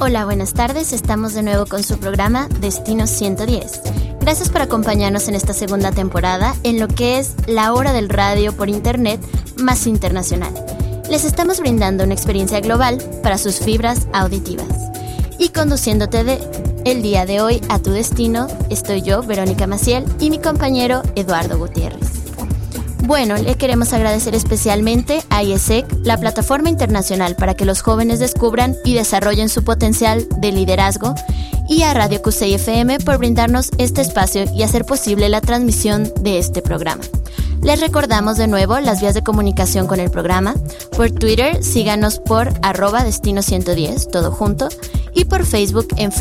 Hola, buenas tardes. Estamos de nuevo con su programa Destino 110. Gracias por acompañarnos en esta segunda temporada en lo que es la hora del radio por internet más internacional. Les estamos brindando una experiencia global para sus fibras auditivas. Y conduciéndote el día de hoy a tu destino, estoy yo, Verónica Maciel, y mi compañero Eduardo Gutiérrez. Bueno, le queremos agradecer especialmente a IESEC, la plataforma internacional para que los jóvenes descubran y desarrollen su potencial de liderazgo, y a Radio Cusey FM por brindarnos este espacio y hacer posible la transmisión de este programa. Les recordamos de nuevo las vías de comunicación con el programa. Por Twitter, síganos por @Destino110, todo junto, y por Facebook en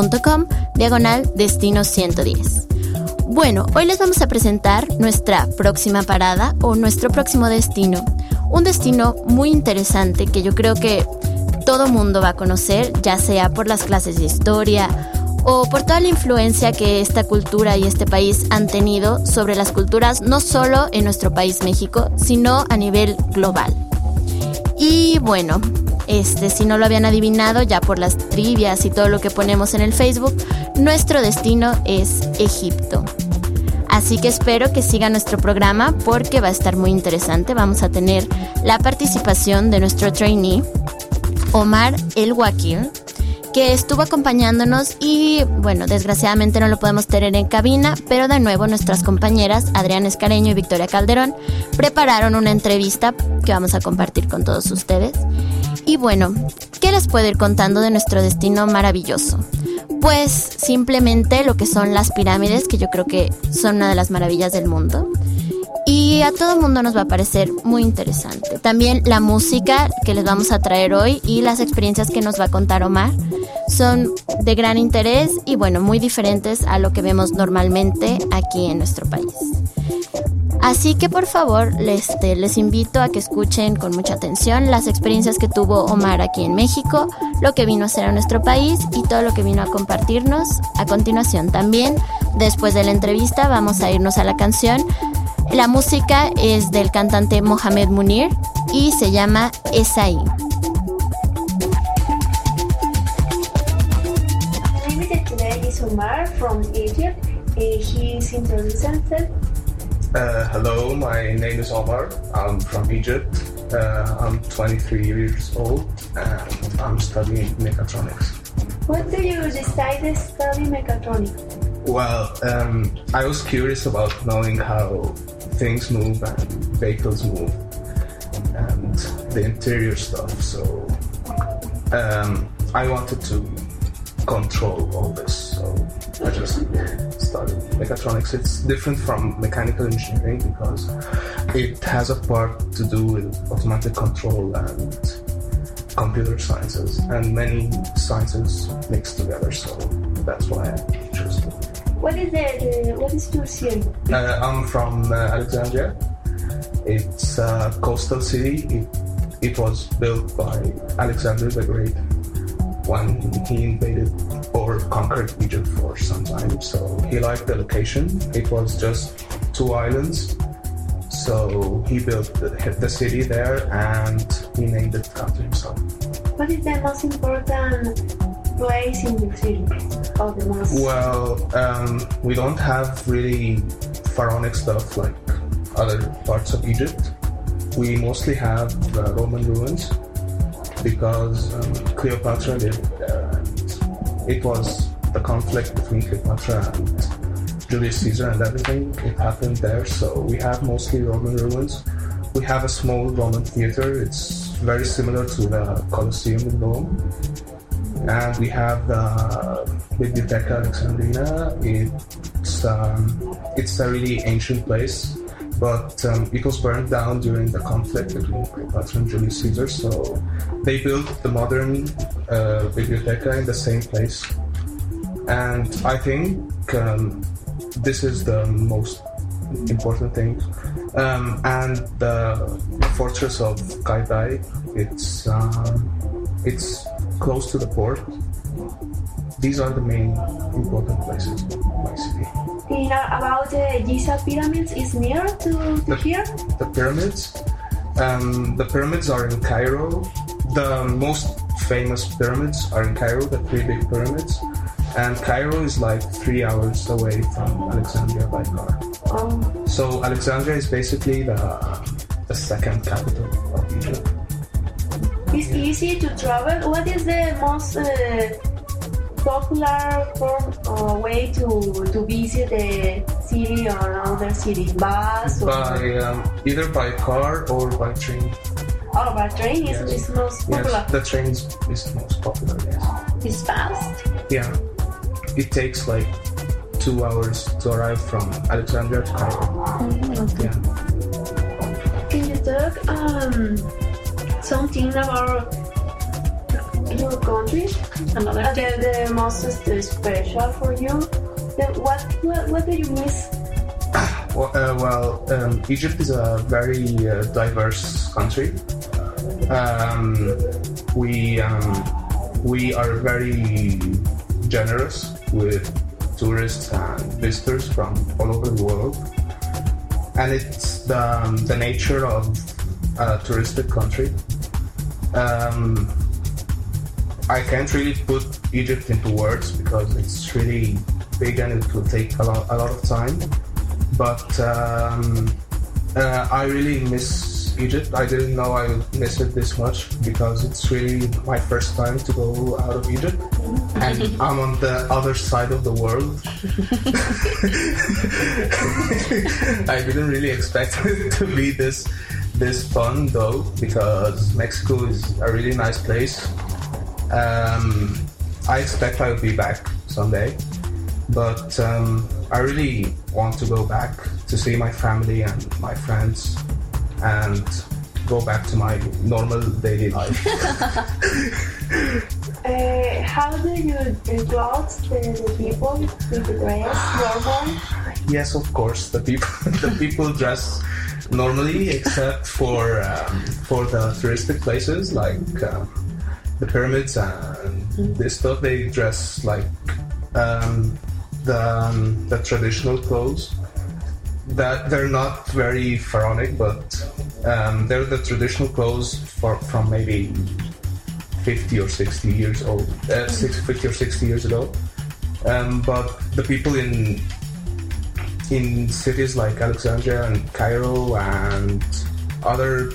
facebook.com/Destino110. Bueno, hoy les vamos a presentar nuestra próxima parada o nuestro próximo destino. Un destino muy interesante que yo creo que todo mundo va a conocer, ya sea por las clases de historia o por toda la influencia que esta cultura y este país han tenido sobre las culturas, no solo en nuestro país México, sino a nivel global. Y bueno, si no lo habían adivinado ya por las trivias y todo lo que ponemos en el Facebook, nuestro destino es Egipto. Así que espero que sigan nuestro programa porque va a estar muy interesante. Vamos a tener la participación de nuestro trainee, Omar El Wakil, que estuvo acompañándonos y, bueno, desgraciadamente no lo podemos tener en cabina, pero de nuevo nuestras compañeras Adriana Escareño y Victoria Calderón prepararon una entrevista que vamos a compartir con todos ustedes. Y bueno, ¿qué les puedo ir contando de nuestro destino maravilloso? Pues simplemente lo que son las pirámides, que yo creo que son una de las maravillas del mundo. Y a todo mundo nos va a parecer muy interesante. También la música que les vamos a traer hoy y las experiencias que nos va a contar Omar son de gran interés y, bueno, muy diferentes a lo que vemos normalmente aquí en nuestro país. Así que por favor les invito a que escuchen con mucha atención las experiencias que tuvo Omar aquí en México, lo que vino a hacer a nuestro país y todo lo que vino a compartirnos a continuación. También, después de la entrevista, vamos a irnos a la canción. La música es del cantante Mohamed Munir y se llama Esaí. Limited today is Omar from Egypt. He is introducing himself. Hello, my name is Omar. I'm from Egypt. I'm 23 years old and I'm studying mechatronics. What do you decide to study mechatronics? Well, I was curious about knowing how things move and vehicles move and the interior stuff, so I wanted to control all this, so I just studied mechatronics. It's different from mechanical engineering because it has a part to do with automatic control and computer sciences and many sciences mixed together, so that's why I chose it. What is your city? I'm from Alexandria. It's a coastal city. It was built by Alexander the Great when he invaded or conquered Egypt for some time. So he liked the location. It was just 2 islands. So he built the city there and he named it after himself. What is the most important place in your city? Or the most? Well, we don't have really pharaonic stuff like other parts of Egypt. We mostly have Roman ruins because Cleopatra lived there. And it was the conflict between Cleopatra and Julius Caesar and everything. It happened there, so we have mostly Roman ruins. We have a small Roman theater. It's very similar to the Colosseum in Rome. And we have the Biblioteca Alexandrina. It's a really ancient place, but it was burned down during the conflict between Cleopatra and Julius Caesar, so they built the modern Biblioteca in the same place. And I think this is the most important thing. And the fortress of Kaibai, it's close to the port. These are the main important places in my city. About the Giza pyramids, is near to here? The pyramids are in Cairo. The most famous pyramids are in Cairo, the 3 big pyramids. And Cairo is like 3 hours away from Alexandria by car. So Alexandria is basically the second capital of Egypt. It's easy to travel. What is the most popular way to visit the city or another city? Bus? Either by car or by train. Oh, by train is most popular. Yes, the train is most popular, yes. It's fast? Yeah. It takes like 2 hours to arrive from Alexandria to Cairo. Okay. Yeah. Can you talk something about your country? The most special for you? What do you miss? Egypt is a very diverse country. We are very generous with tourists and visitors from all over the world, and it's the nature of a touristic country. I can't really put Egypt into words because it's really big and it will take a lot of time. But I really miss Egypt. I didn't know I would miss it this much because it's really my first time to go out of Egypt. And I'm on the other side of the world. I didn't really expect it to be this fun though, because Mexico is a really nice place. I expect I will be back someday, but I really want to go back to see my family and my friends and go back to my normal daily life. How do you clothes the people with the dress normal? Yes, of course. The people dress normally, except for the touristic places like the pyramids and this stuff. They dress like the traditional clothes. That they're not very pharaonic, but they're the traditional clothes from maybe 50 or 60 years old, 50 or 60 years ago. But the people in cities like Alexandria and Cairo and other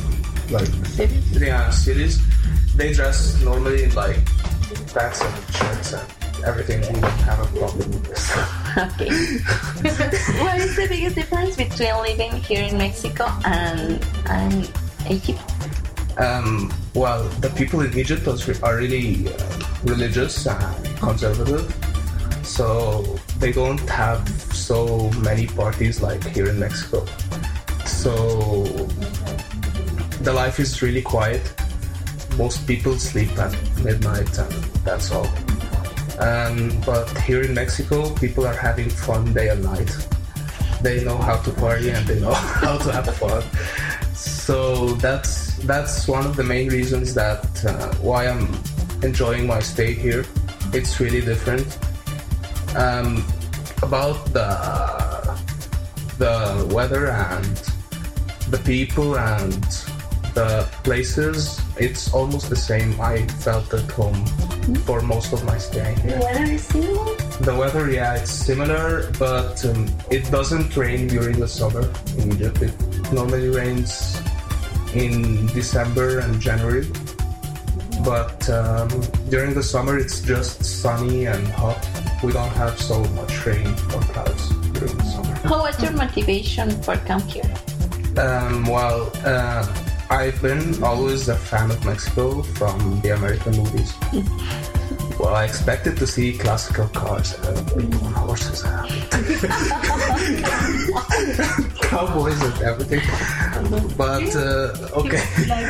cities, they dress normally in like pants and shirts and everything. We don't have a problem with this. Okay. What is the biggest difference between living here in Mexico and Egypt? Well, the people in Egypt are really religious and conservative, so they don't have so many parties like here in Mexico. So the life is really quiet. Most people sleep at midnight and that's all. But here in Mexico, people are having fun day and night. They know how to party and they know how to have fun. So that's one of the main reasons that why I'm enjoying my stay here. It's really different. About the weather and the people and the places, it's almost the same. I felt at home for most of my stay here. The weather is similar? The weather, yeah, it's similar, but it doesn't rain during the summer in Egypt. It normally rains in December and January, but during the summer it's just sunny and hot. We don't have so much rain or clouds during the summer. How was your motivation for come here? I've been always a fan of Mexico from the American movies. Well, I expected to see classical cars and people on horses and cowboys and everything. But okay.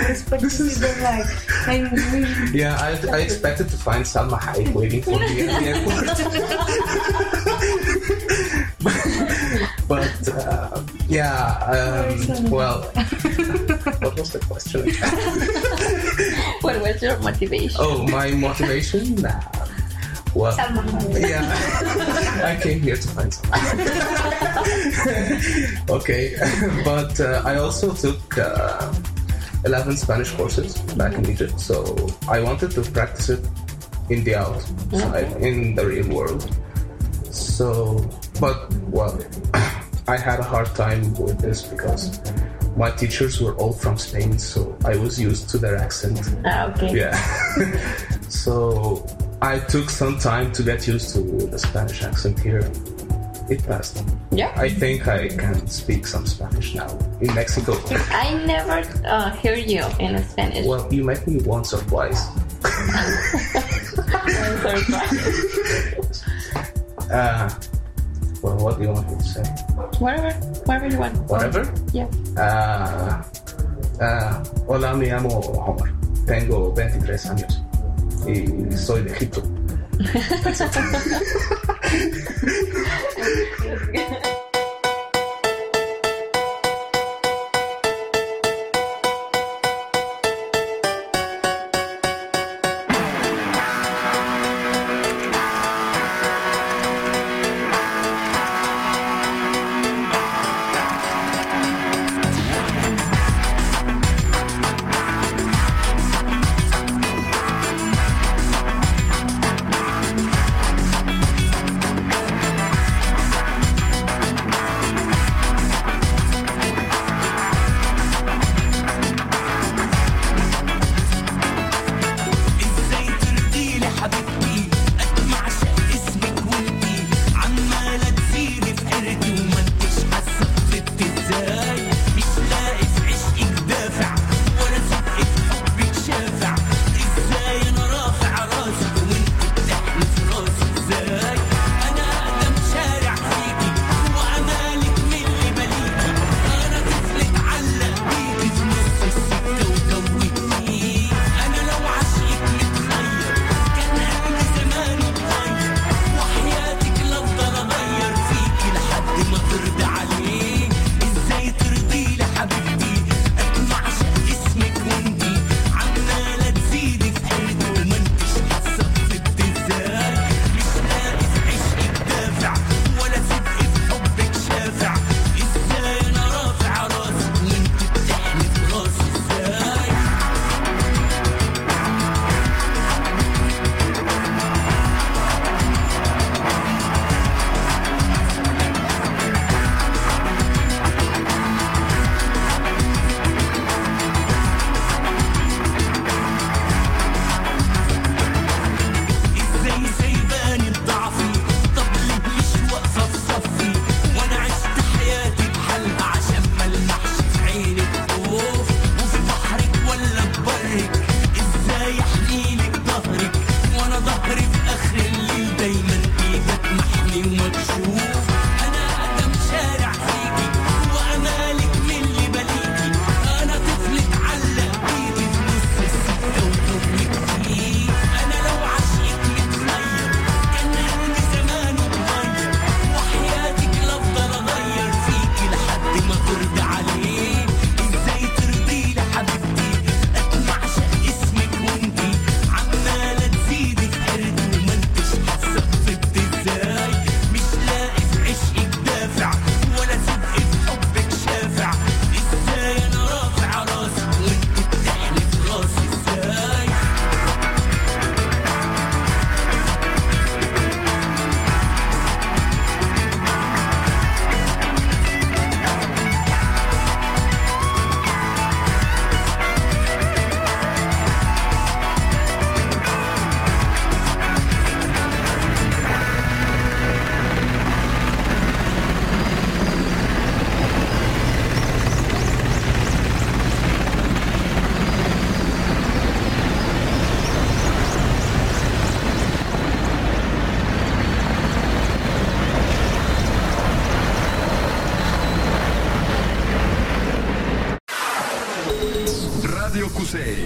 Yeah, I expected to find Salma Hayek waiting for me at the airport. But well, what was the question? What was your motivation? Oh, my motivation? Well, yeah, I came here to find something. Okay, but I also took a 11 Spanish courses back in Egypt, so I wanted to practice it in the outside, in the real world. So, but well, I had a hard time with this because my teachers were all from Spain, so I was used to their accent. Okay. Yeah. So I took some time to get used to the Spanish accent here. It passed. Yeah. I think I can speak some Spanish now in Mexico. I never hear you in Spanish. Well, you met me once or twice. I'm surprised. Well, what do you want me to say? Whatever you want. Whatever? Yeah. Hola, me llamo Homer. Tengo 23 años y soy de Egipto. That's it. QC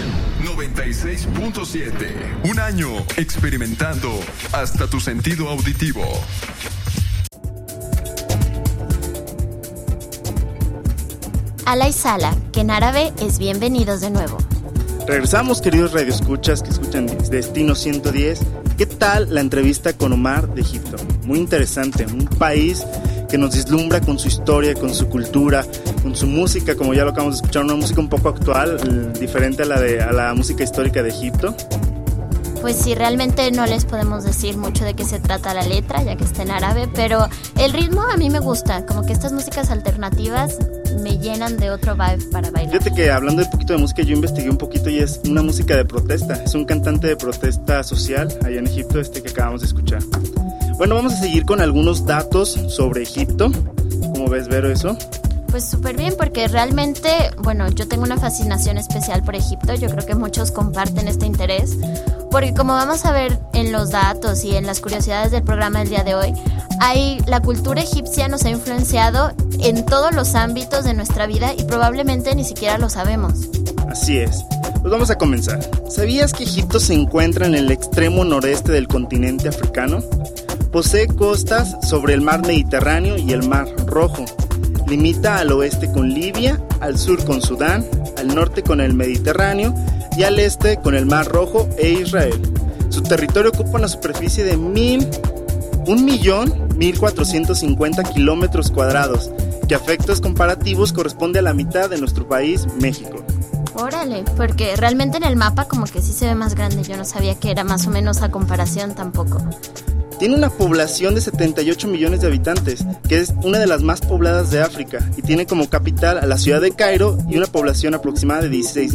96.7. Un año experimentando hasta tu sentido auditivo. Ala y Sala, que en árabe es bienvenidos de nuevo. Regresamos, queridos radioescuchas que escuchan Destino 110. ¿Qué tal la entrevista con Omar de Egipto? Muy interesante, un país que nos deslumbra con su historia, con su cultura, con su música, como ya lo acabamos de escuchar, una música un poco actual, diferente a la música histórica de Egipto. Pues sí, realmente no les podemos decir mucho de qué se trata la letra, ya que está en árabe, pero el ritmo a mí me gusta, como que estas músicas alternativas me llenan de otro vibe para bailar. Fíjate que hablando de un poquito de música, yo investigué un poquito y es una música de protesta, es un cantante de protesta social allá en Egipto, que acabamos de escuchar. Bueno, vamos a seguir con algunos datos sobre Egipto. ¿Cómo ves, Vero, eso? Pues súper bien, porque realmente, bueno, yo tengo una fascinación especial por Egipto, yo creo que muchos comparten este interés, porque como vamos a ver en los datos y en las curiosidades del programa del día de hoy, la cultura egipcia nos ha influenciado en todos los ámbitos de nuestra vida y probablemente ni siquiera lo sabemos. Así es. Pues vamos a comenzar. ¿Sabías que Egipto se encuentra en el extremo noreste del continente africano? Posee costas sobre el mar Mediterráneo y el mar Rojo. Limita al oeste con Libia, al sur con Sudán, al norte con el Mediterráneo y al este con el Mar Rojo e Israel. Su territorio ocupa una superficie de 1.450 kilómetros cuadrados, que a efectos comparativos corresponde a la mitad de nuestro país, México. Órale, porque realmente en el mapa como que sí se ve más grande, yo no sabía que era más o menos a comparación tampoco. Tiene una población de 78 millones de habitantes, que es una de las más pobladas de África, y tiene como capital a la ciudad de Cairo y una población aproximada de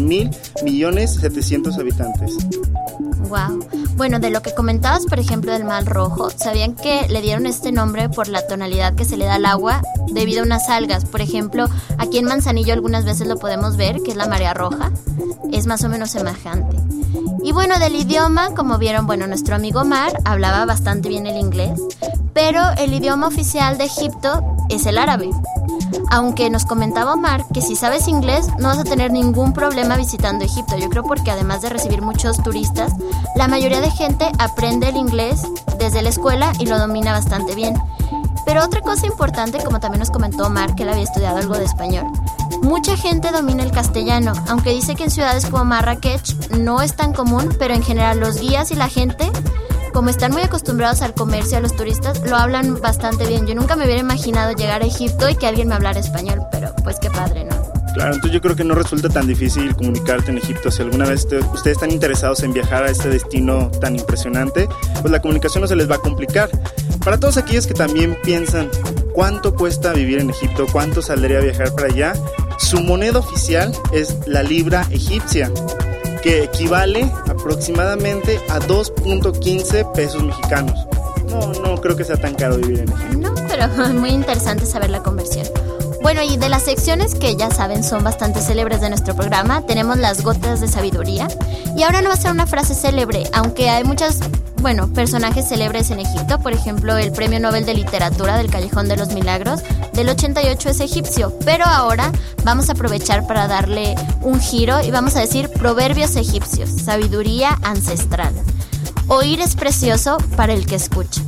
16.700.000 habitantes. Wow. Bueno, de lo que comentabas, por ejemplo, del Mar Rojo, ¿sabían que le dieron este nombre por la tonalidad que se le da al agua debido a unas algas? Por ejemplo, aquí en Manzanillo algunas veces lo podemos ver, que es la marea roja. Es más o menos semejante. Y bueno, del idioma, como vieron, bueno, nuestro amigo Omar hablaba bastante bien el inglés, pero el idioma oficial de Egipto es el árabe. Aunque nos comentaba Omar que si sabes inglés no vas a tener ningún problema visitando Egipto. Yo creo porque además de recibir muchos turistas, la mayoría de gente aprende el inglés desde la escuela y lo domina bastante bien. Pero otra cosa importante, como también nos comentó Omar, que él había estudiado algo de español, mucha gente domina el castellano, aunque dice que en ciudades como Marrakech no es tan común, pero en general los guías y la gente, como están muy acostumbrados al comercio y a los turistas, lo hablan bastante bien. Yo nunca me hubiera imaginado llegar a Egipto y que alguien me hablara español, pero pues qué padre, ¿no? Claro, entonces yo creo que no resulta tan difícil comunicarte en Egipto. Si alguna vez ustedes están interesados en viajar a este destino tan impresionante, pues la comunicación no se les va a complicar. Para todos aquellos que también piensan cuánto cuesta vivir en Egipto, cuánto saldría a viajar para allá, su moneda oficial es la libra egipcia, que equivale aproximadamente a 2.15 pesos mexicanos. No creo que sea tan caro vivir en Egipto. No, pero muy interesante saber la conversión. Bueno, y de las secciones que ya saben son bastante célebres de nuestro programa, tenemos las gotas de sabiduría. Y ahora no va a ser una frase célebre, aunque hay muchos, personajes célebres en Egipto. Por ejemplo, el Premio Nobel de Literatura del Callejón de los Milagros del 88 es egipcio. Pero ahora vamos a aprovechar para darle un giro y vamos a decir proverbios egipcios, sabiduría ancestral. Oír es precioso para el que escucha.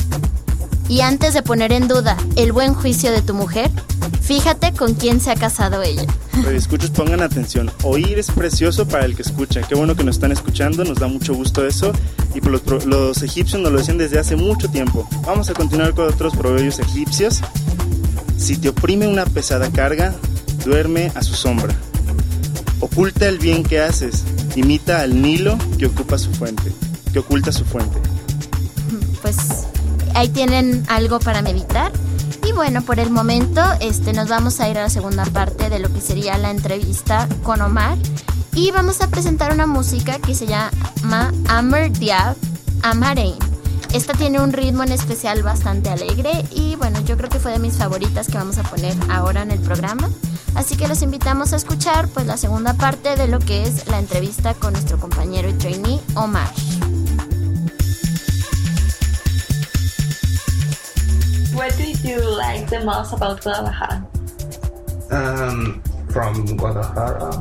Y antes de poner en duda el buen juicio de tu mujer, fíjate con quién se ha casado ella. Escuchos, pongan atención. Oír es precioso para el que escucha. Qué bueno que nos están escuchando, nos da mucho gusto eso. Y los egipcios nos lo decían desde hace mucho tiempo. Vamos a continuar con otros proverbios egipcios. Si te oprime una pesada carga, duerme a su sombra. Oculta el bien que haces, imita al Nilo que oculta su fuente. Pues ahí tienen algo para meditar. Y bueno, por el momento nos vamos a ir a la segunda parte de lo que sería la entrevista con Omar. Y vamos a presentar una música que se llama Amr Diab Amarein. Esta tiene un ritmo en especial bastante alegre y bueno, yo creo que fue de mis favoritas que vamos a poner ahora en el programa. Así que los invitamos a escuchar pues la segunda parte de lo que es la entrevista con nuestro compañero y trainee Omar. What did you like the most about Guadalajara? From Guadalajara,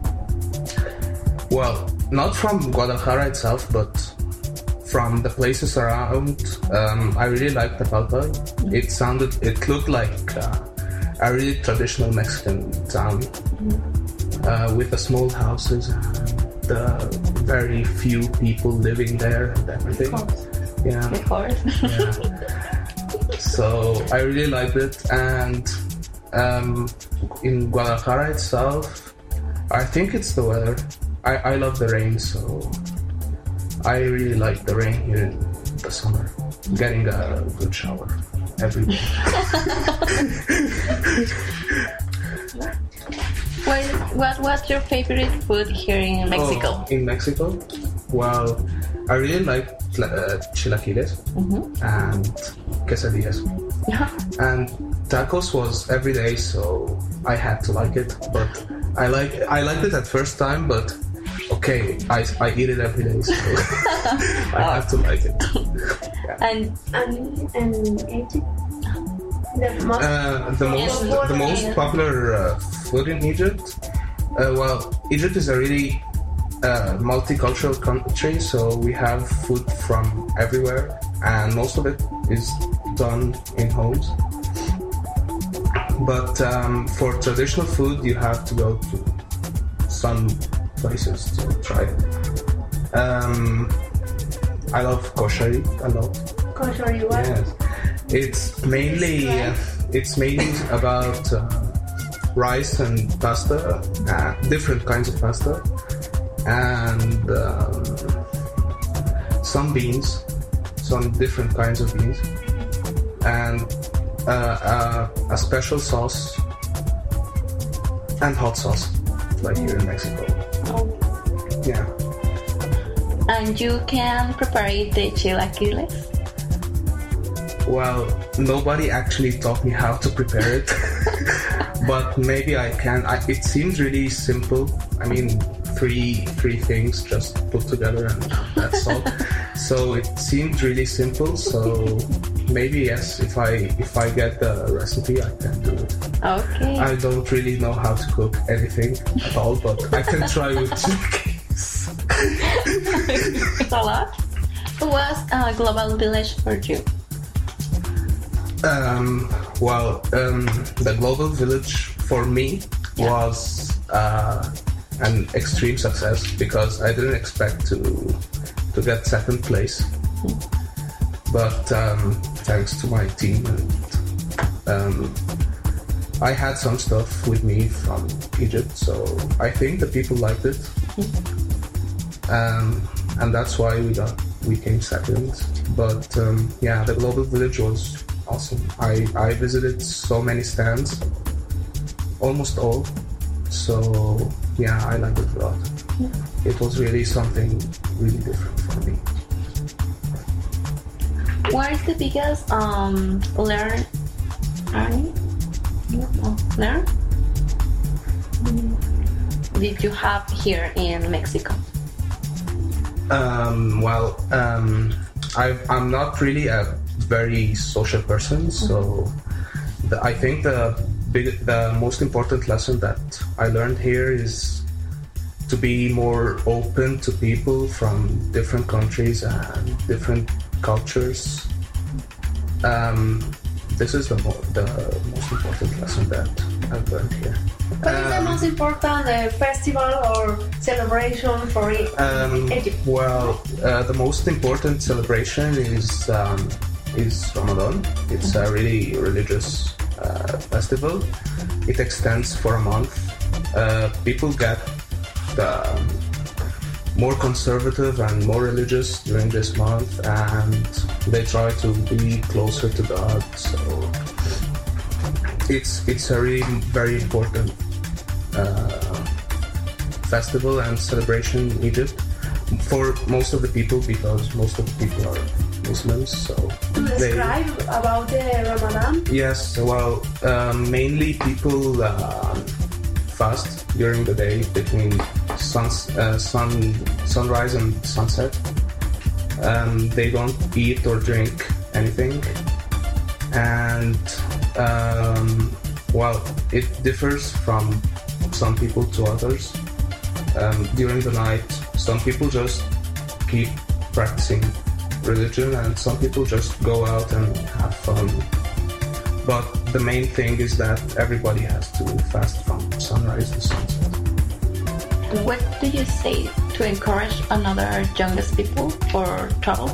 well, not from Guadalajara itself, but from the places around. I really liked Tepalpa. It looked like a really traditional Mexican town, with the small houses and very few people living there and everything. Of course. Yeah. Of course. Yeah. So I really liked it, and In Guadalajara itself, I think it's the weather. I love the rain, so I really like the rain here in the summer. Getting a good shower every day. What's your favorite food here in Mexico? In Mexico? Well, I really like chilaquiles and quesadillas. And tacos was every day, so I had to like it. But I liked it at first time, but okay, I eat it every day, so I have to like it. Yeah. And Egypt? The most popular food in Egypt. Well, Egypt is a really multicultural country, so we have food from everywhere, and most of it is done in homes. But for traditional food, you have to go to some places to try it. I love koshari a lot. Koshari, what? Yes. It's mainly about rice and pasta, different kinds of pasta, and some beans, some different kinds of beans, and a special sauce and hot sauce, like here in Mexico. Yeah. And you can prepare the chilaquiles? Well, nobody actually taught me how to prepare it, but maybe I can. It seems really simple. I mean, three things just put together and that's all. So it seemed really simple. So maybe yes, if I get the recipe, I can do it. Okay. I don't really know how to cook anything at all, but I can try with chickens. It's a lot. What's Global Village for you? The Global Village for me was an extreme success because I didn't expect to get second place. But thanks to my team, and I had some stuff with me from Egypt, so I think the people liked it, and that's why we came second. But the Global Village was awesome. I visited so many stands, almost all. So yeah, I liked it a lot. It was really something really different for me. What is the biggest learn did you have here in Mexico? I'm not really a very social person, so I think the most important lesson that I learned here is to be more open to people from different countries and different cultures. This is the most important lesson that I've learned here. What is the most important festival or celebration for Egypt? Well, the most important celebration is Ramadan. It's a really religious festival. It extends for a month. People get more conservative and more religious during this month, and they try to be closer to God. So it's a really very important festival and celebration in Egypt for most of the people, because most of the people are Muslims. So to describe about the Ramadan? Yes, well, mainly people fast during the day between sunrise and sunset. They don't eat or drink anything, and it differs from some people to others. During the night, some people just keep practicing religion, and some people just go out and have fun. But the main thing is that everybody has to fast from sunrise to sunset. What do you say to encourage another youngest people for travel?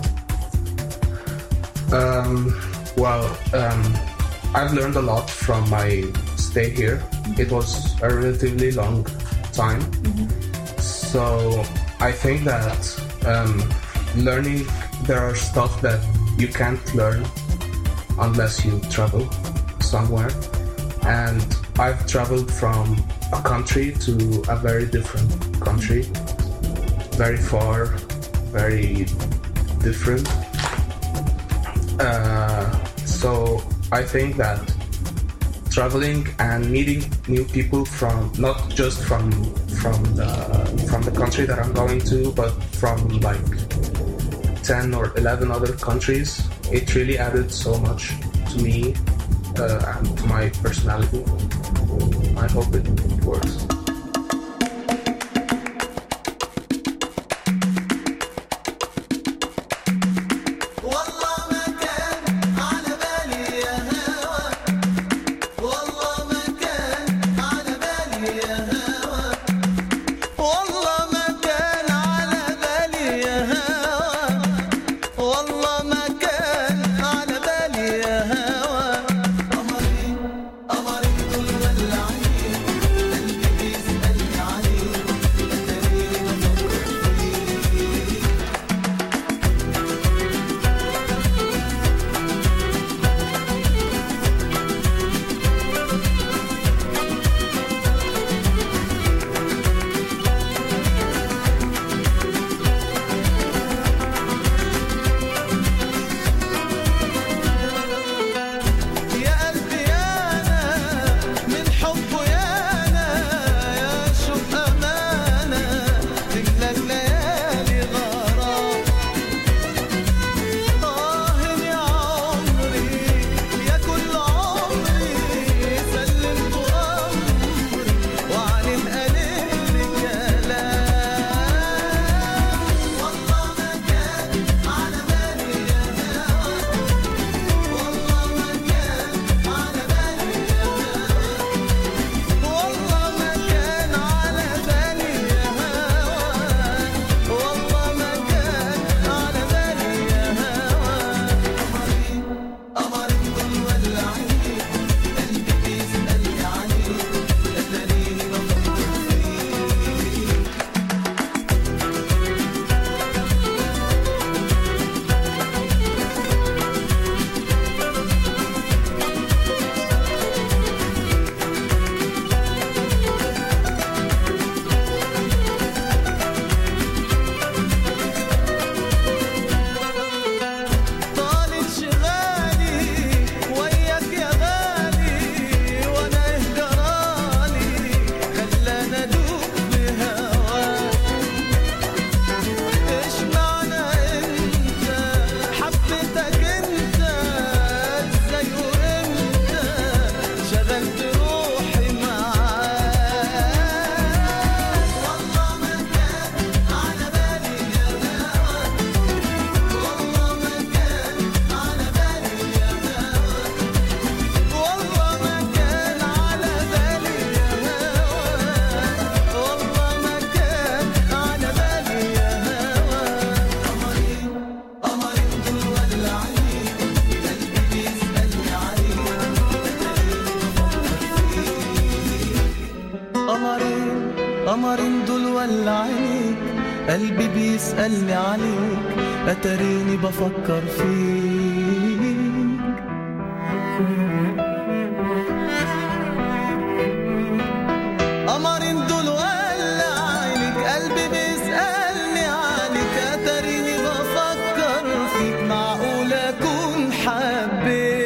I've learned a lot from my stay here. It was a relatively long time. So I think that learning, there are stuff that you can't learn unless you travel somewhere. And I've traveled from a country to a very different country, very far, very different. So I think that traveling and meeting new people from not just from the country that I'm going to, but from like 10 or 11 other countries, it really added so much to me and to my personality. I hope it works. قمرين دول ولا عينيك قلبي بيسألني عليك أتريني بفكر فيك قمرين دول ولا عينيك قلبي بيسألني عليك أتريني بفكر فيك معقول أكون حبيت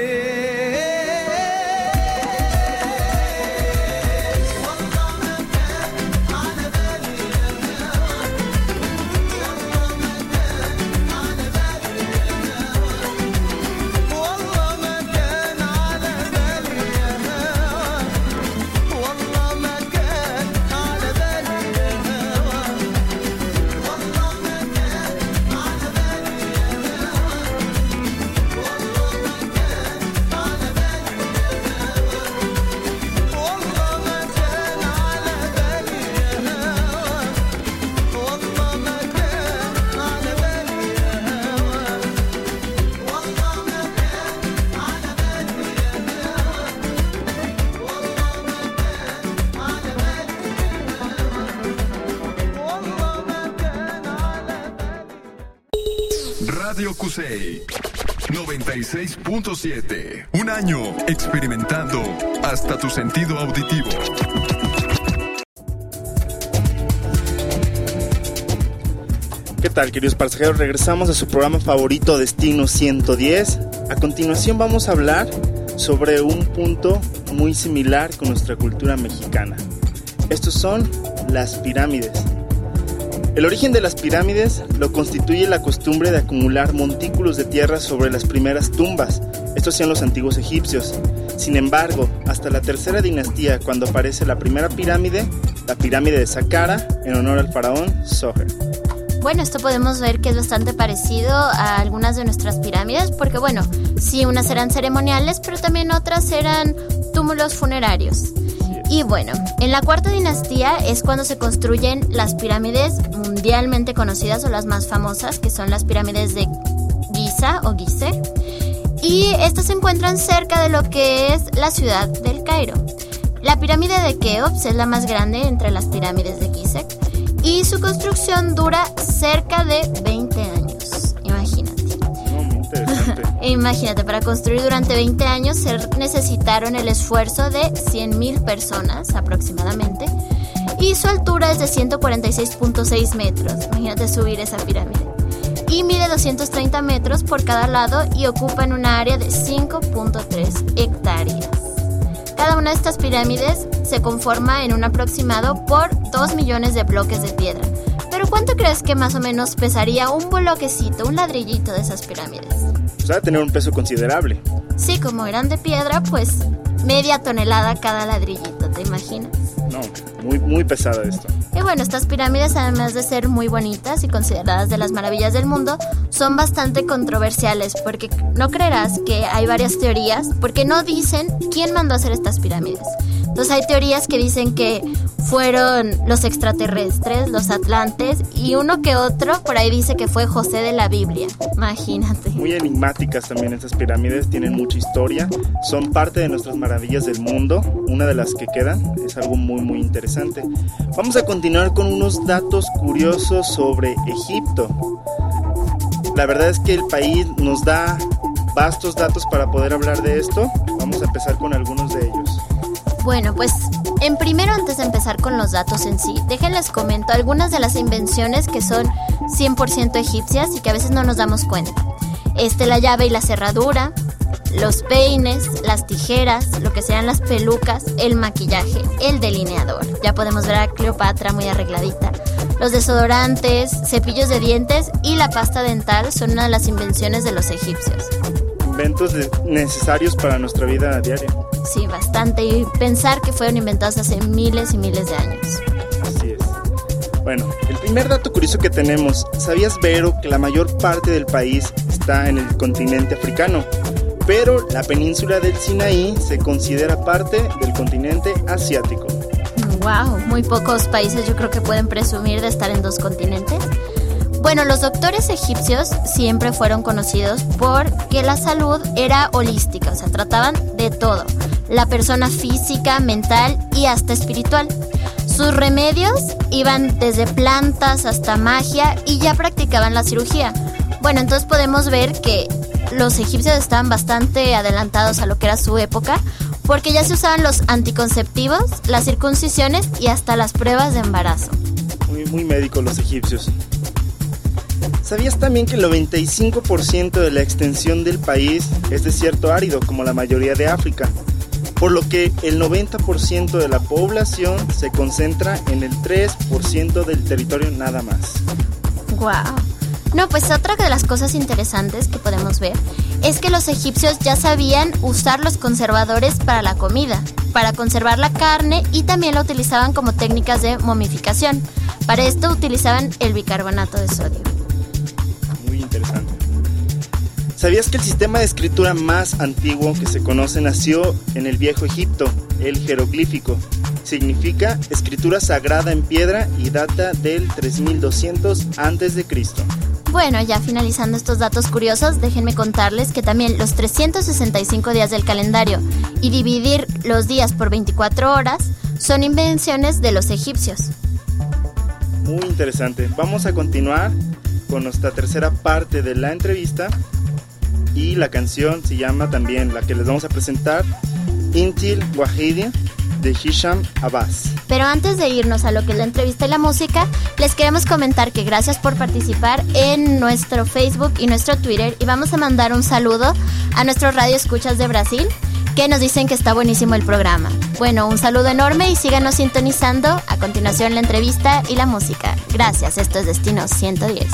Radio Cusey 96.7. Un año experimentando hasta tu sentido auditivo. ¿Qué tal, queridos pasajeros? Regresamos a su programa favorito, Destino 110. A continuación vamos a hablar sobre un punto muy similar con nuestra cultura mexicana. Estos son las pirámides. El origen de las pirámides lo constituye la costumbre de acumular montículos de tierra sobre las primeras tumbas. Esto hacían los antiguos egipcios. Sin embargo, hasta la tercera dinastía, cuando aparece la primera pirámide, la pirámide de Saqqara, en honor al faraón Soher. Bueno, esto podemos ver que es bastante parecido a algunas de nuestras pirámides, porque bueno, sí, unas eran ceremoniales, pero también otras eran túmulos funerarios. Y bueno, en la cuarta dinastía es cuando se construyen las pirámides mundialmente conocidas o las más famosas, que son las pirámides de Giza o Gizeh. Y estas se encuentran cerca de lo que es la ciudad del Cairo. La pirámide de Keops es la más grande entre las pirámides de Gizeh y su construcción dura cerca de 20 años. Imagínate. Muy interesante. Imagínate, para construir durante 20 años se necesitaron el esfuerzo de 100,000 personas aproximadamente, y su altura es de 146.6 metros. Imagínate subir esa pirámide. Y mide 230 metros por cada lado y ocupa en una área de 5.3 hectáreas. Cada una de estas pirámides se conforma en un aproximado por 2 millones de bloques de piedra. Pero ¿cuánto crees que más o menos pesaría un bloquecito, un ladrillito de esas pirámides? Pues va a tener un peso considerable. Sí, como eran de piedra, pues media tonelada cada ladrillito, ¿te imaginas? No, muy pesada esto. Y bueno, estas pirámides, además de ser muy bonitas y consideradas de las maravillas del mundo, son bastante controversiales, porque no creerás que hay varias teorías, porque no dicen quién mandó a hacer estas pirámides. Entonces hay teorías que dicen que fueron los extraterrestres, los atlantes, y uno que otro por ahí dice que fue José de la Biblia. Imagínate. Muy enigmáticas también estas pirámides, tienen mucha historia, son parte de nuestras maravillas del mundo. Una de las que quedan es algo muy interesante. Vamos a continuar con unos datos curiosos sobre Egipto. La verdad es que el país nos da vastos datos para poder hablar de esto. Vamos a empezar con algunos de ellos. Bueno, pues antes de empezar con los datos en sí, déjenles comento algunas de las invenciones que son 100% egipcias y que a veces no nos damos cuenta. La llave y la cerradura, los peines, las tijeras, lo que sean las pelucas, el maquillaje, el delineador. Ya podemos ver a Cleopatra muy arregladita. Los desodorantes, cepillos de dientes y la pasta dental son una de las invenciones de los egipcios. Inventos necesarios para nuestra vida diaria. Sí, bastante. Y pensar que fueron inventados hace miles y miles de años. Así es. Bueno, el primer dato curioso que tenemos. ¿Sabías, Vero, que la mayor parte del país está en el continente africano? Pero la península del Sinaí se considera parte del continente asiático. Wow, muy pocos países yo creo que pueden presumir de estar en dos continentes. Bueno, los doctores egipcios siempre fueron conocidos porque la salud era holística, o sea, trataban de todo, la persona física, mental y hasta espiritual. Sus remedios iban desde plantas hasta magia y ya practicaban la cirugía. Bueno, entonces podemos ver que los egipcios estaban bastante adelantados a lo que era su época, porque ya se usaban los anticonceptivos, las circuncisiones y hasta las pruebas de embarazo. Muy médicos los egipcios. ¿Sabías también que el 95% de la extensión del país es desierto árido, como la mayoría de África? Por lo que el 90% de la población se concentra en el 3% del territorio nada más. ¡Guau! No, pues otra de las cosas interesantes que podemos ver es que los egipcios ya sabían usar los conservadores para la comida, para conservar la carne, y también la utilizaban como técnicas de momificación. Para esto utilizaban el bicarbonato de sodio. Muy interesante. ¿Sabías que el sistema de escritura más antiguo que se conoce nació en el Viejo Egipto, el jeroglífico? Significa escritura sagrada en piedra y data del 3200 a.C. Bueno, ya finalizando estos datos curiosos, déjenme contarles que también los 365 días del calendario y dividir los días por 24 horas son invenciones de los egipcios. Muy interesante. Vamos a continuar con nuestra tercera parte de la entrevista. Y la canción se llama también, la que les vamos a presentar, Intil Wahidi, de Hisham Abbas. Pero antes de irnos a lo que es la entrevista y la música, les queremos comentar que gracias por participar en nuestro Facebook y nuestro Twitter, y vamos a mandar un saludo a nuestros radioescuchas de Brasil, que nos dicen que está buenísimo el programa. Bueno, un saludo enorme y síganos sintonizando. A continuación la entrevista y la música. Gracias, esto es Destino 110.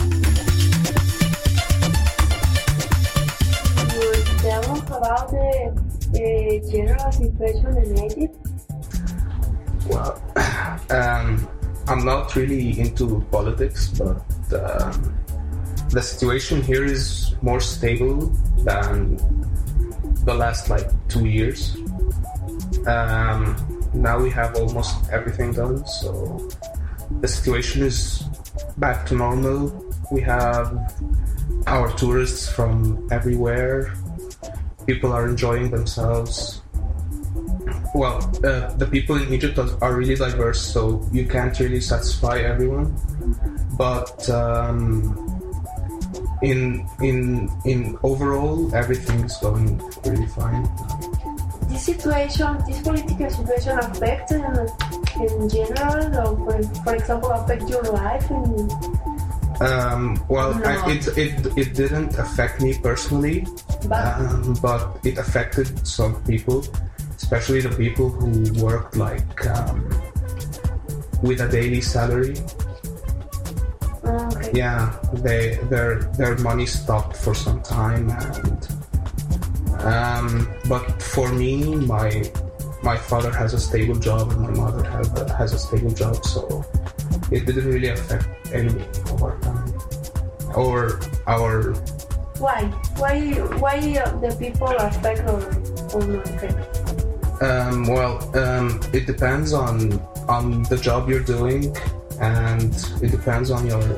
Tell us about the general situation in Egypt. Well, I'm not really into politics, but the situation here is more stable than the last 2 years. Now we have almost everything done, so the situation is back to normal. We have our tourists from everywhere. People are enjoying themselves. Well, the people in Egypt are really diverse, so you can't really satisfy everyone. But in overall, everything is going really fine. This political situation affects in general, or for example, affect your life? Well, No. it didn't affect me personally, but it affected some people, especially the people who worked with a daily salary. Okay. Yeah, their money stopped for some time, and but for me, my father has a stable job and my mother has a stable job, so it didn't really affect any of our family or our. Why the people affect or not affect? It depends on the job you're doing, and it depends on your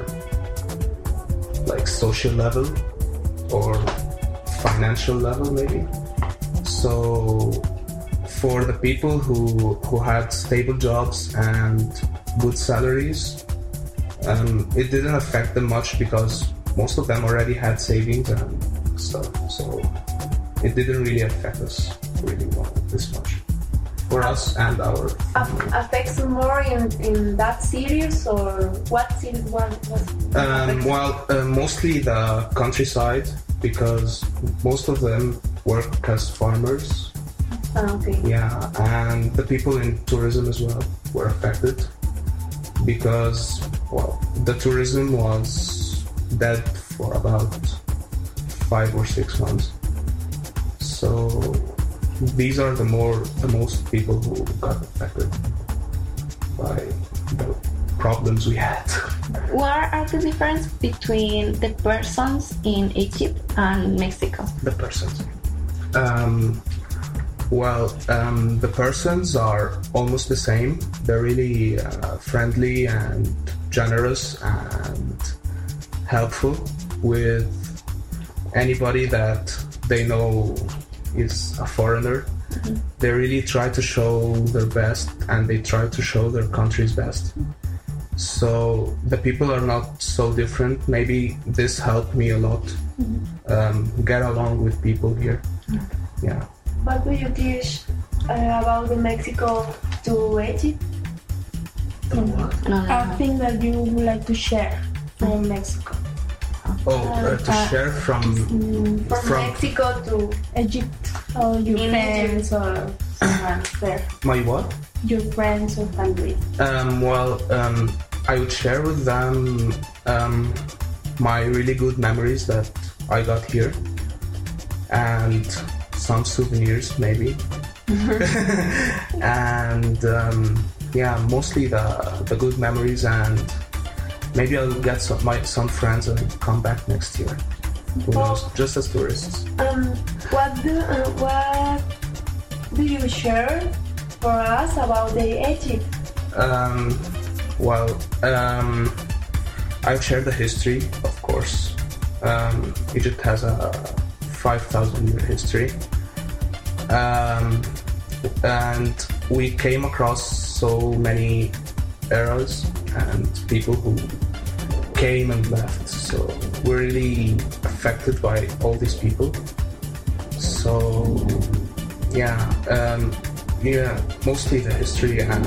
social level or financial level maybe. So for the people who had stable jobs and good salaries, it didn't affect them much because most of them already had savings and stuff, so it didn't really affect us really well this much for us and our family. Affects more in that series, or what series was mostly the countryside, because most of them work as farmers. Okay. Yeah, and the people in tourism as well were affected because, the tourism was dead for about 5 or 6 months. So these are the most people who got affected by the problems we had. What are the difference between the persons in Egypt and Mexico? The persons. The persons are almost the same. They're really friendly and generous and helpful with anybody that they know is a foreigner. Mm-hmm. They really try to show their best, and they try to show their country's best. So the people are not so different. Maybe this helped me a lot, get along with people here. Mm-hmm. Yeah. What do you teach about the Mexico to Egypt? A thing that you would like to share from Mexico. To share from Mexico to Egypt, or your friends or someone there. My what? Your friends or family. I would share with them my really good memories that I got here, and some souvenirs maybe. And mostly the good memories, and maybe I'll get some friends and come back next year. Who knows? Just as tourists. What do you share for us about the Egypt? I've shared the history, of course. Egypt has a 5,000-year history. And we came across so many eras and people who came and left. So we're really affected by all these people. So yeah, mostly the history and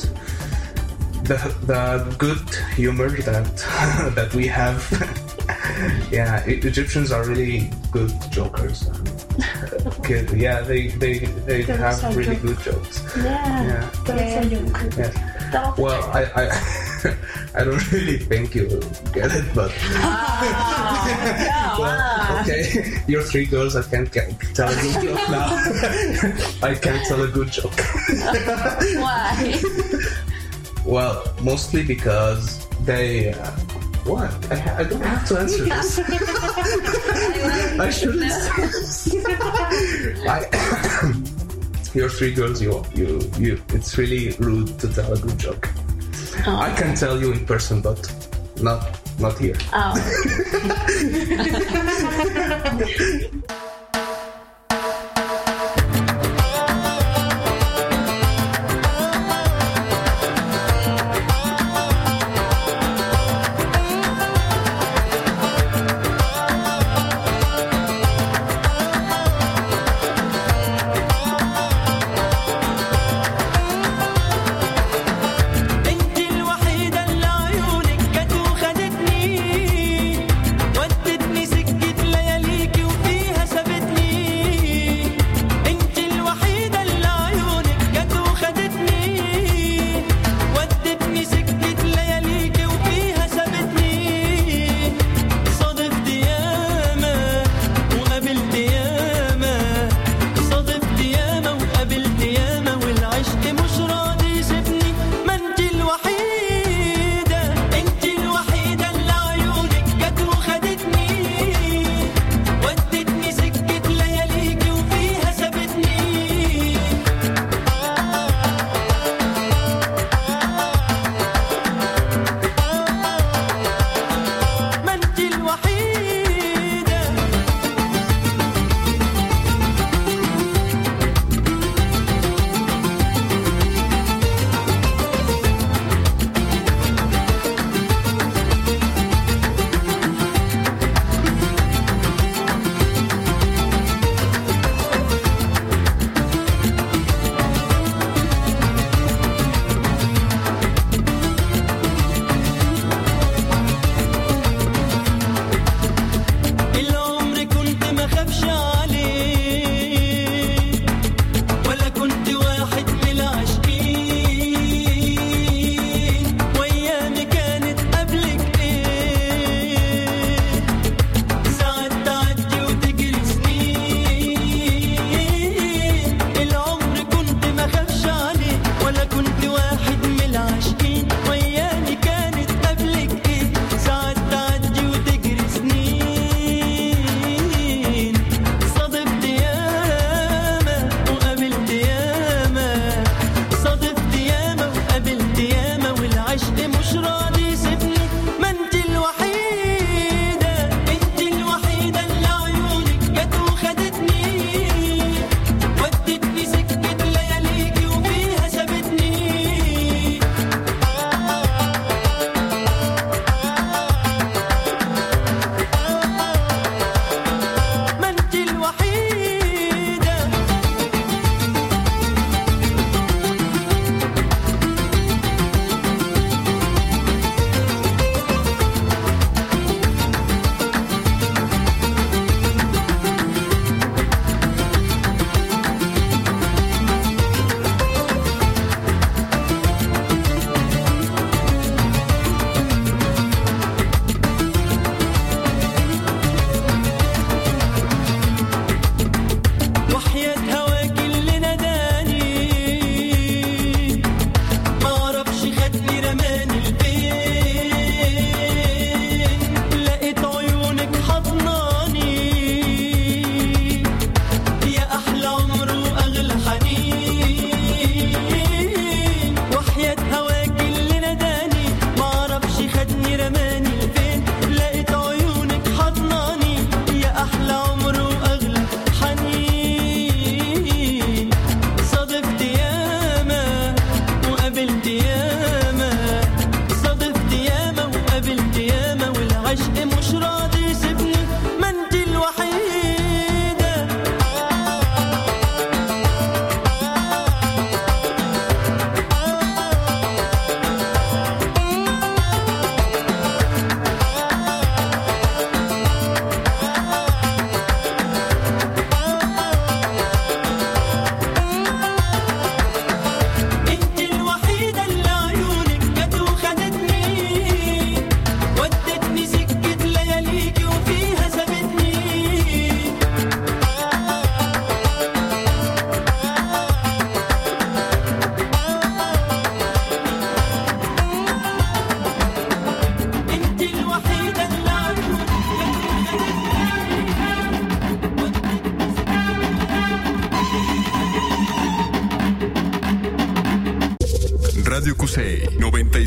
the good humor that we have. Yeah, Egyptians are really good jokers. Good. Yeah, they have really good jokes. Yeah. Yeah. Well, I don't really think you get it, but well, okay, you're three girls. I can't tell a good joke now. I can't tell a good joke. Why? Well, mostly because they. What? I don't have to answer this. I shouldn't. You're three girls. You. It's really rude to tell a good joke. Oh. I can tell you in person, but not here. Oh.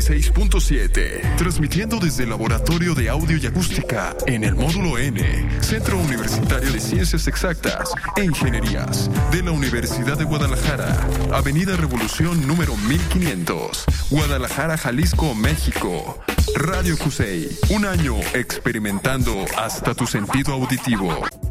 96.7, transmitiendo desde el Laboratorio de Audio y Acústica en el Módulo N, Centro Universitario de Ciencias Exactas e Ingenierías de la Universidad de Guadalajara, Avenida Revolución número 1500, Guadalajara, Jalisco, México. Radio Cusey, un año experimentando hasta tu sentido auditivo.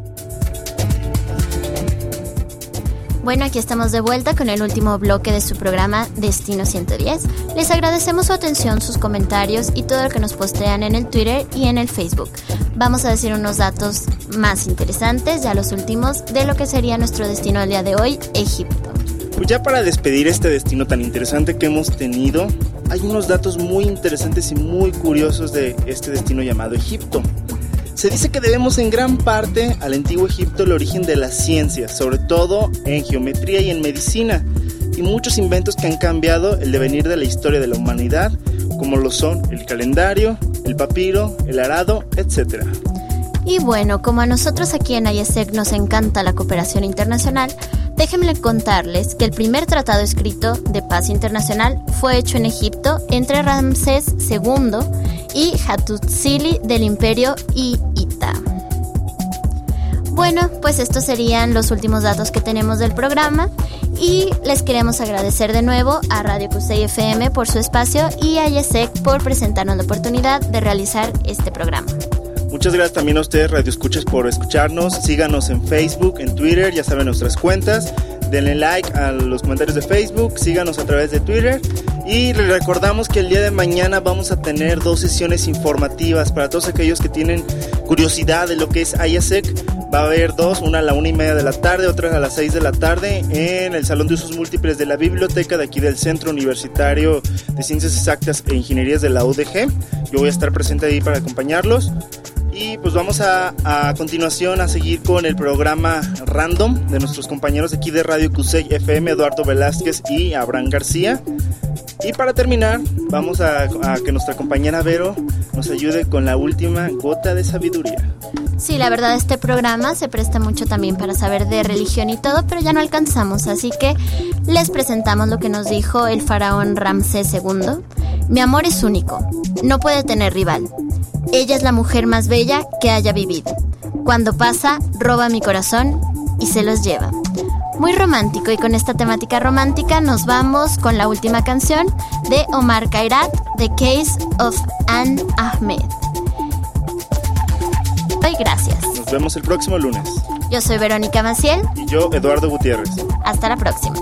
Bueno, aquí estamos de vuelta con el último bloque de su programa Destino 110. Les agradecemos su atención, sus comentarios y todo lo que nos postean en el Twitter y en el Facebook. Vamos a decir unos datos más interesantes, ya los últimos, de lo que sería nuestro destino del día de hoy, Egipto. Pues ya para despedir este destino tan interesante que hemos tenido, hay unos datos muy interesantes y muy curiosos de este destino llamado Egipto. Se dice que debemos en gran parte al antiguo Egipto el origen de las ciencias, sobre todo en geometría y en medicina, y muchos inventos que han cambiado el devenir de la historia de la humanidad, como lo son el calendario, el papiro, el arado, etc. Y bueno, como a nosotros aquí en IESEC nos encanta la cooperación internacional, déjenme contarles que el primer tratado escrito de paz internacional fue hecho en Egipto entre Ramsés II y Hattusili del Imperio Hittita. Bueno, pues estos serían los últimos datos que tenemos del programa y les queremos agradecer de nuevo a Radio Cusey FM por su espacio y a IESEC por presentarnos la oportunidad de realizar este programa. Muchas gracias también a ustedes, radioescuchas, por escucharnos. Síganos en Facebook, en Twitter, ya saben nuestras cuentas. Denle like a los comentarios de Facebook, síganos a través de Twitter. Y les recordamos que el día de mañana vamos a tener 2 sesiones informativas para todos aquellos que tienen curiosidad de lo que es IESEC. Va a haber 2, una a la 1:30 de la tarde, otra a las 6 de la tarde en el Salón de Usos Múltiples de la Biblioteca de aquí del Centro Universitario de Ciencias Exactas e Ingenierías de la UDG. Yo voy a estar presente ahí para acompañarlos. Y pues vamos a continuación a seguir con el programa Random de nuestros compañeros de aquí de Radio Cusey FM, Eduardo Velázquez y Abraham García. Y para terminar, vamos a que nuestra compañera Vero nos ayude con la última gota de sabiduría. Sí, la verdad este programa se presta mucho también para saber de religión y todo, pero ya no alcanzamos, así que les presentamos lo que nos dijo el faraón Ramsés II. Mi amor es único, no puede tener rival. Ella es la mujer más bella que haya vivido. Cuando pasa, roba mi corazón y se los lleva. Muy romántico, y con esta temática romántica nos vamos con la última canción de Omar Khairat, The Case of Anne Ahmed. Doy gracias. Nos vemos el próximo lunes. Yo soy Verónica Maciel. Y yo, Eduardo Gutiérrez. Hasta la próxima.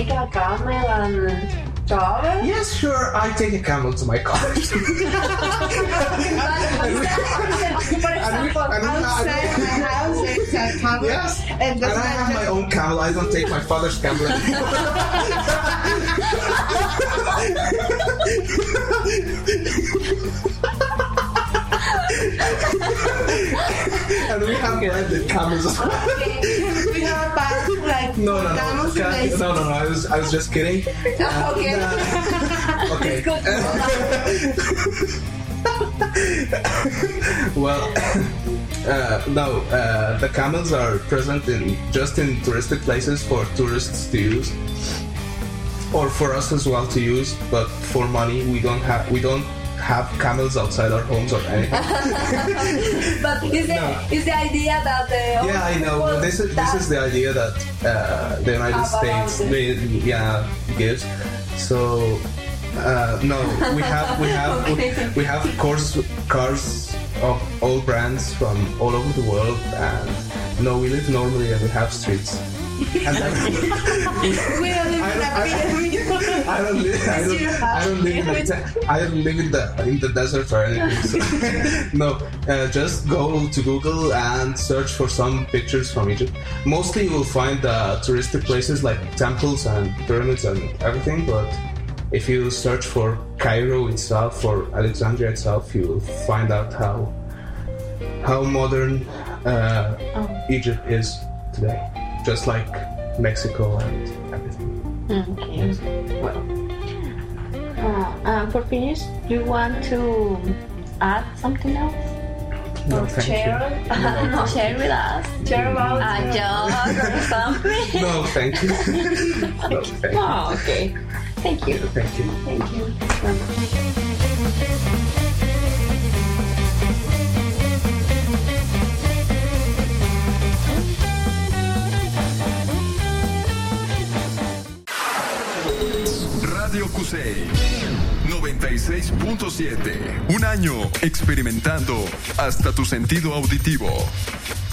take a camel and travel? Yes, sure. I take a camel to my car. For example, outside my house there's a camel. Yes, And and that's I have my own camel. I don't take my father's camel anymore. And we have branded camels as well. we have a bag like No. camels Okay. place. No. I was just kidding. Okay. Okay. Well, no. The camels are present in touristic places for tourists to use, or for us as well to use. But for money, we don't have camels outside our homes or anything. But is the idea that the Yeah, I know. This is the idea that the United Have States about gives. So no, we have cars of all brands from all over the world, and no, we live normally and we have streets. And then, We don't live in a pyramid. I don't live in the desert or anything. So. No, just go to Google and search for some pictures from Egypt. Mostly you will find touristic places like temples and pyramids and everything, but if you search for Cairo itself or Alexandria itself, you will find out how modern Egypt is today, just like Mexico and everything. Okay. Yes. Well, for finish, do you want to add something else? No, thank Share? you. No, Share with us. Share about A job or something. no, thank you. No, thank you. Oh, okay. Thank you. Thank you. Thank you. Radio Cusey 96.7. Un año experimentando hasta tu sentido auditivo.